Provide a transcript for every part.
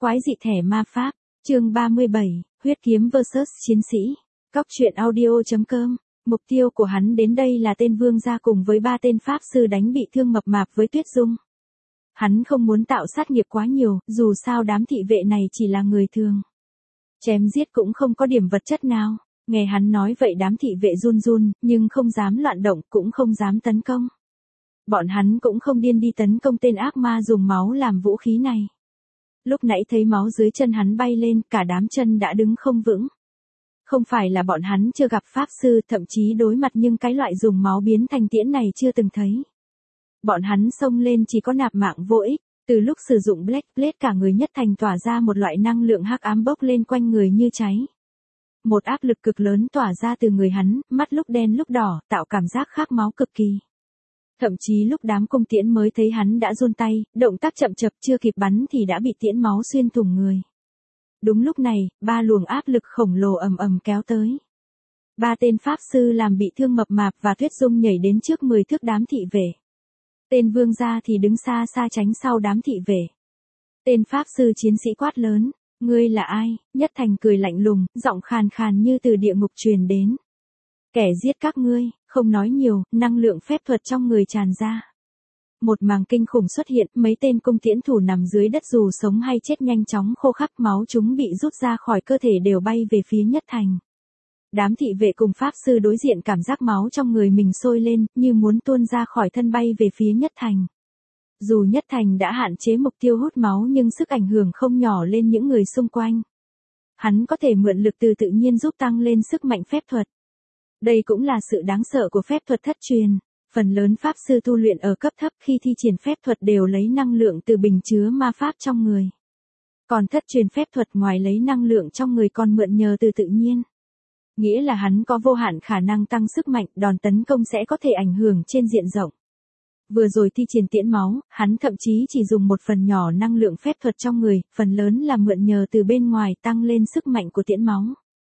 Quái dị thẻ ma pháp, chương 37, huyết kiếm vs chiến sĩ. Cóc truyện audio.com. Mục tiêu của hắn đến đây là tên vương gia cùng với 3 tên pháp sư đánh bị thương mập mạp với Tuyết Dung. Hắn không muốn tạo sát nghiệp quá nhiều, dù sao đám thị vệ này chỉ là người thường. Chém giết cũng không có điểm vật chất nào. Nghe hắn nói vậy đám thị vệ run run, nhưng không dám loạn động, cũng không dám tấn công. Bọn hắn cũng không điên đi tấn công tên ác ma dùng máu làm vũ khí này. Lúc nãy thấy máu dưới chân hắn bay lên, cả đám chân đã đứng không vững. Không phải là bọn hắn chưa gặp pháp sư, thậm chí đối mặt nhưng cái loại dùng máu biến thành tiễn này chưa từng thấy. Bọn hắn xông lên chỉ có nạp mạng vô ích, từ lúc sử dụng Black Blade cả người Nhất Thành tỏa ra một loại năng lượng hắc ám bốc lên quanh người như cháy. Một áp lực cực lớn tỏa ra từ người hắn, mắt lúc đen lúc đỏ, tạo cảm giác khát máu cực kỳ. Thậm chí lúc đám cung tiễn mới thấy hắn đã run tay, động tác chậm chập chưa kịp bắn thì đã bị tiễn máu xuyên thủng người. Đúng lúc này, 3 luồng áp lực khổng lồ ầm ầm kéo tới. 3 tên pháp sư làm bị thương mập mạp và Tuyết Dung nhảy đến trước 10 thước đám thị vệ. Tên vương gia thì đứng xa xa tránh sau đám thị vệ. Tên pháp sư chiến sĩ quát lớn, ngươi là ai? Nhất Thành cười lạnh lùng, giọng khàn khàn như từ địa ngục truyền đến. Kẻ giết các ngươi, không nói nhiều, năng lượng phép thuật trong người tràn ra. Một màng kinh khủng xuất hiện, mấy tên cung tiễn thủ nằm dưới đất dù sống hay chết nhanh chóng khô khắc, máu chúng bị rút ra khỏi cơ thể đều bay về phía Nhất Thành. Đám thị vệ cùng pháp sư đối diện cảm giác máu trong người mình sôi lên, như muốn tuôn ra khỏi thân bay về phía Nhất Thành. Dù Nhất Thành đã hạn chế mục tiêu hút máu nhưng sức ảnh hưởng không nhỏ lên những người xung quanh. Hắn có thể mượn lực từ tự nhiên giúp tăng lên sức mạnh phép thuật. Đây cũng là sự đáng sợ của phép thuật thất truyền. Phần lớn pháp sư tu luyện ở cấp thấp khi thi triển phép thuật đều lấy năng lượng từ bình chứa ma pháp trong người. Còn thất truyền phép thuật ngoài lấy năng lượng trong người còn mượn nhờ từ tự nhiên. Nghĩa là hắn có vô hạn khả năng tăng sức mạnh, đòn tấn công sẽ có thể ảnh hưởng trên diện rộng. Vừa rồi thi triển tiễn máu, hắn thậm chí chỉ dùng một phần nhỏ năng lượng phép thuật trong người, phần lớn là mượn nhờ từ bên ngoài tăng lên sức mạnh của tiễn máu.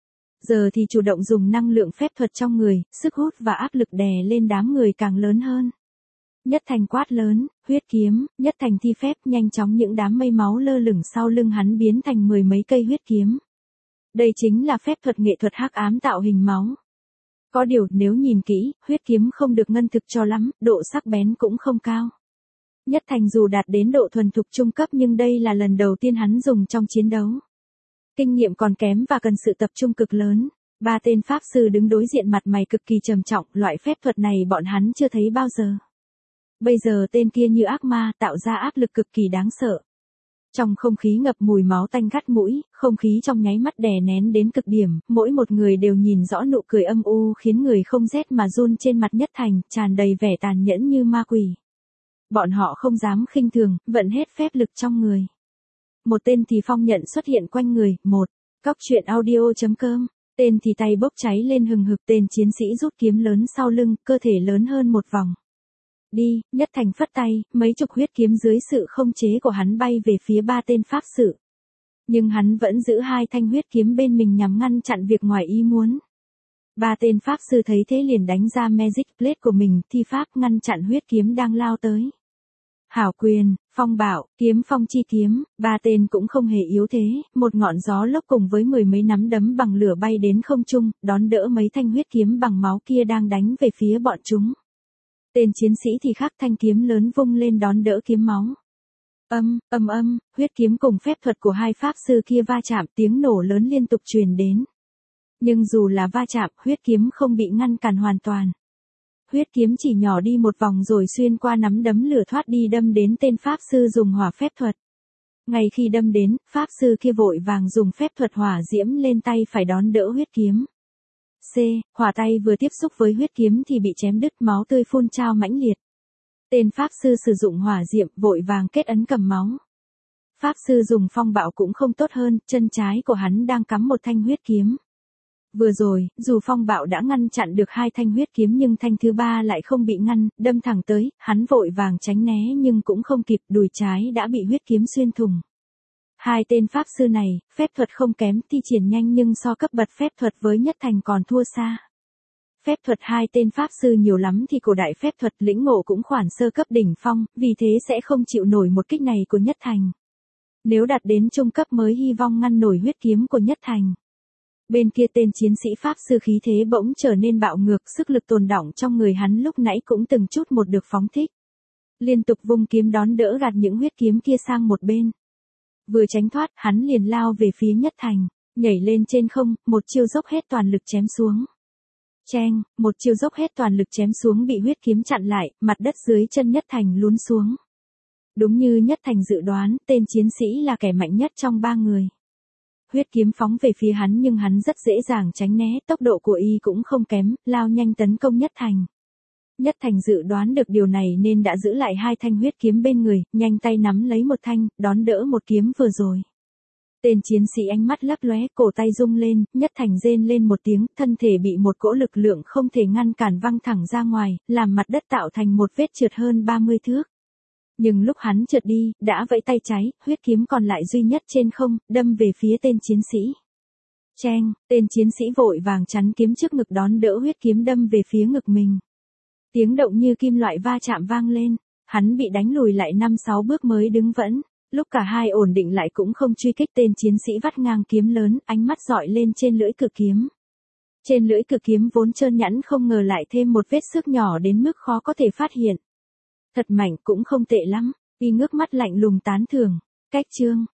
Giờ thì chủ động dùng năng lượng phép thuật trong người, sức hút và áp lực đè lên đám người càng lớn hơn. Nhất Thành quát lớn, huyết kiếm, Nhất Thành thi phép nhanh chóng những đám mây máu lơ lửng sau lưng hắn biến thành 10 mấy cây huyết kiếm. Đây chính là phép thuật nghệ thuật hắc ám tạo hình máu. Có điều nếu nhìn kỹ, huyết kiếm không được ngân thực cho lắm, độ sắc bén cũng không cao. Nhất Thành dù đạt đến độ thuần thục trung cấp nhưng đây là lần đầu tiên hắn dùng trong chiến đấu. Kinh nghiệm còn kém và cần sự tập trung cực lớn. 3 tên pháp sư đứng đối diện mặt mày cực kỳ trầm trọng, loại phép thuật này bọn hắn chưa thấy bao giờ. Bây giờ tên kia như ác ma tạo ra áp lực cực kỳ đáng sợ. Trong không khí ngập mùi máu tanh gắt mũi, không khí trong nháy mắt đè nén đến cực điểm, mỗi một người đều nhìn rõ nụ cười âm u khiến người không rét mà run trên mặt Nhất Thành, tràn đầy vẻ tàn nhẫn như ma quỷ. Bọn họ không dám khinh thường, vận hết phép lực trong người. Một tên thì phong nhận xuất hiện quanh người, Cóc truyện audio.com, tên thì tay bốc cháy lên hừng hực, tên chiến sĩ rút kiếm lớn sau lưng, cơ thể lớn hơn một vòng. Đi, Nhất Thành phất tay, mấy chục huyết kiếm dưới sự không chế của hắn bay về phía 3 tên pháp sư. Nhưng hắn vẫn giữ 2 thanh huyết kiếm bên mình nhằm ngăn chặn việc ngoài ý muốn. 3 tên pháp sư thấy thế liền đánh ra Magic Blade của mình, thi pháp ngăn chặn huyết kiếm đang lao tới. Hảo quyền, phong bạo, kiếm phong chi kiếm, 3 tên cũng không hề yếu thế, một ngọn gió lốc cùng với 10 mấy nắm đấm bằng lửa bay đến không trung, đón đỡ mấy thanh huyết kiếm bằng máu kia đang đánh về phía bọn chúng. Tên chiến sĩ thì khắc thanh kiếm lớn vung lên đón đỡ kiếm máu. Huyết kiếm cùng phép thuật của 2 pháp sư kia va chạm, tiếng nổ lớn liên tục truyền đến. Nhưng dù là va chạm, huyết kiếm không bị ngăn cản hoàn toàn. Huyết kiếm chỉ nhỏ đi một vòng rồi xuyên qua nắm đấm lửa thoát đi đâm đến tên pháp sư dùng hỏa phép thuật. Ngay khi đâm đến, pháp sư kia vội vàng dùng phép thuật hỏa diễm lên tay phải đón đỡ huyết kiếm. Hỏa tay vừa tiếp xúc với huyết kiếm thì bị chém đứt, máu tươi phun trào mãnh liệt. Tên pháp sư sử dụng hỏa diệm vội vàng kết ấn cầm máu. Pháp sư dùng phong bạo cũng không tốt hơn, chân trái của hắn đang cắm một thanh huyết kiếm. Vừa rồi, dù phong bạo đã ngăn chặn được 2 thanh huyết kiếm nhưng thanh thứ 3 lại không bị ngăn, đâm thẳng tới, hắn vội vàng tránh né nhưng cũng không kịp, đùi trái đã bị huyết kiếm xuyên thủng. 2 tên pháp sư này, phép thuật không kém, thi triển nhanh nhưng so cấp bậc phép thuật với Nhất Thành còn thua xa. Phép thuật 2 tên pháp sư nhiều lắm thì cổ đại phép thuật lĩnh ngộ cũng khoản sơ cấp đỉnh phong, vì thế sẽ không chịu nổi một kích này của Nhất Thành. Nếu đạt đến trung cấp mới hy vọng ngăn nổi huyết kiếm của Nhất Thành. Bên kia tên chiến sĩ Pháp sư khí thế bỗng trở nên bạo ngược, sức lực tồn đọng trong người hắn lúc nãy cũng từng chút một được phóng thích. Liên tục vung kiếm đón đỡ gạt những huyết kiếm kia sang một bên. Vừa tránh thoát, hắn liền lao về phía Nhất Thành, nhảy lên trên không, một chiêu dốc hết toàn lực chém xuống. Cheng, một chiêu dốc hết toàn lực chém xuống bị huyết kiếm chặn lại, mặt đất dưới chân Nhất Thành lún xuống. Đúng như Nhất Thành dự đoán, tên chiến sĩ là kẻ mạnh nhất trong ba người. Huyết kiếm phóng về phía hắn nhưng hắn rất dễ dàng tránh né, tốc độ của y cũng không kém, lao nhanh tấn công Nhất Thành. Nhất Thành dự đoán được điều này nên đã giữ lại hai thanh huyết kiếm bên người, nhanh tay nắm lấy một thanh, đón đỡ một kiếm vừa rồi. Tên chiến sĩ ánh mắt lấp lóe, cổ tay rung lên, Nhất Thành rên lên một tiếng, thân thể bị một cỗ lực lượng không thể ngăn cản văng thẳng ra ngoài, làm mặt đất tạo thành một vết trượt hơn 30 thước. Nhưng lúc hắn trượt đi, đã vẫy tay trái, huyết kiếm còn lại duy nhất trên không, đâm về phía tên chiến sĩ. Cheng, tên chiến sĩ vội vàng chắn kiếm trước ngực đón đỡ huyết kiếm đâm về phía ngực mình. Tiếng động như kim loại va chạm vang lên, hắn bị đánh lùi lại 5-6 bước mới đứng vững. Lúc cả hai ổn định lại cũng không truy kích, tên chiến sĩ vắt ngang kiếm lớn, ánh mắt dọi lên trên lưỡi cự kiếm. Trên lưỡi cự kiếm vốn trơn nhẵn không ngờ lại thêm một vết xước nhỏ đến mức khó có thể phát hiện. Thật mạnh, cũng không tệ lắm, y ngước mắt lạnh lùng tán thưởng. Cách chương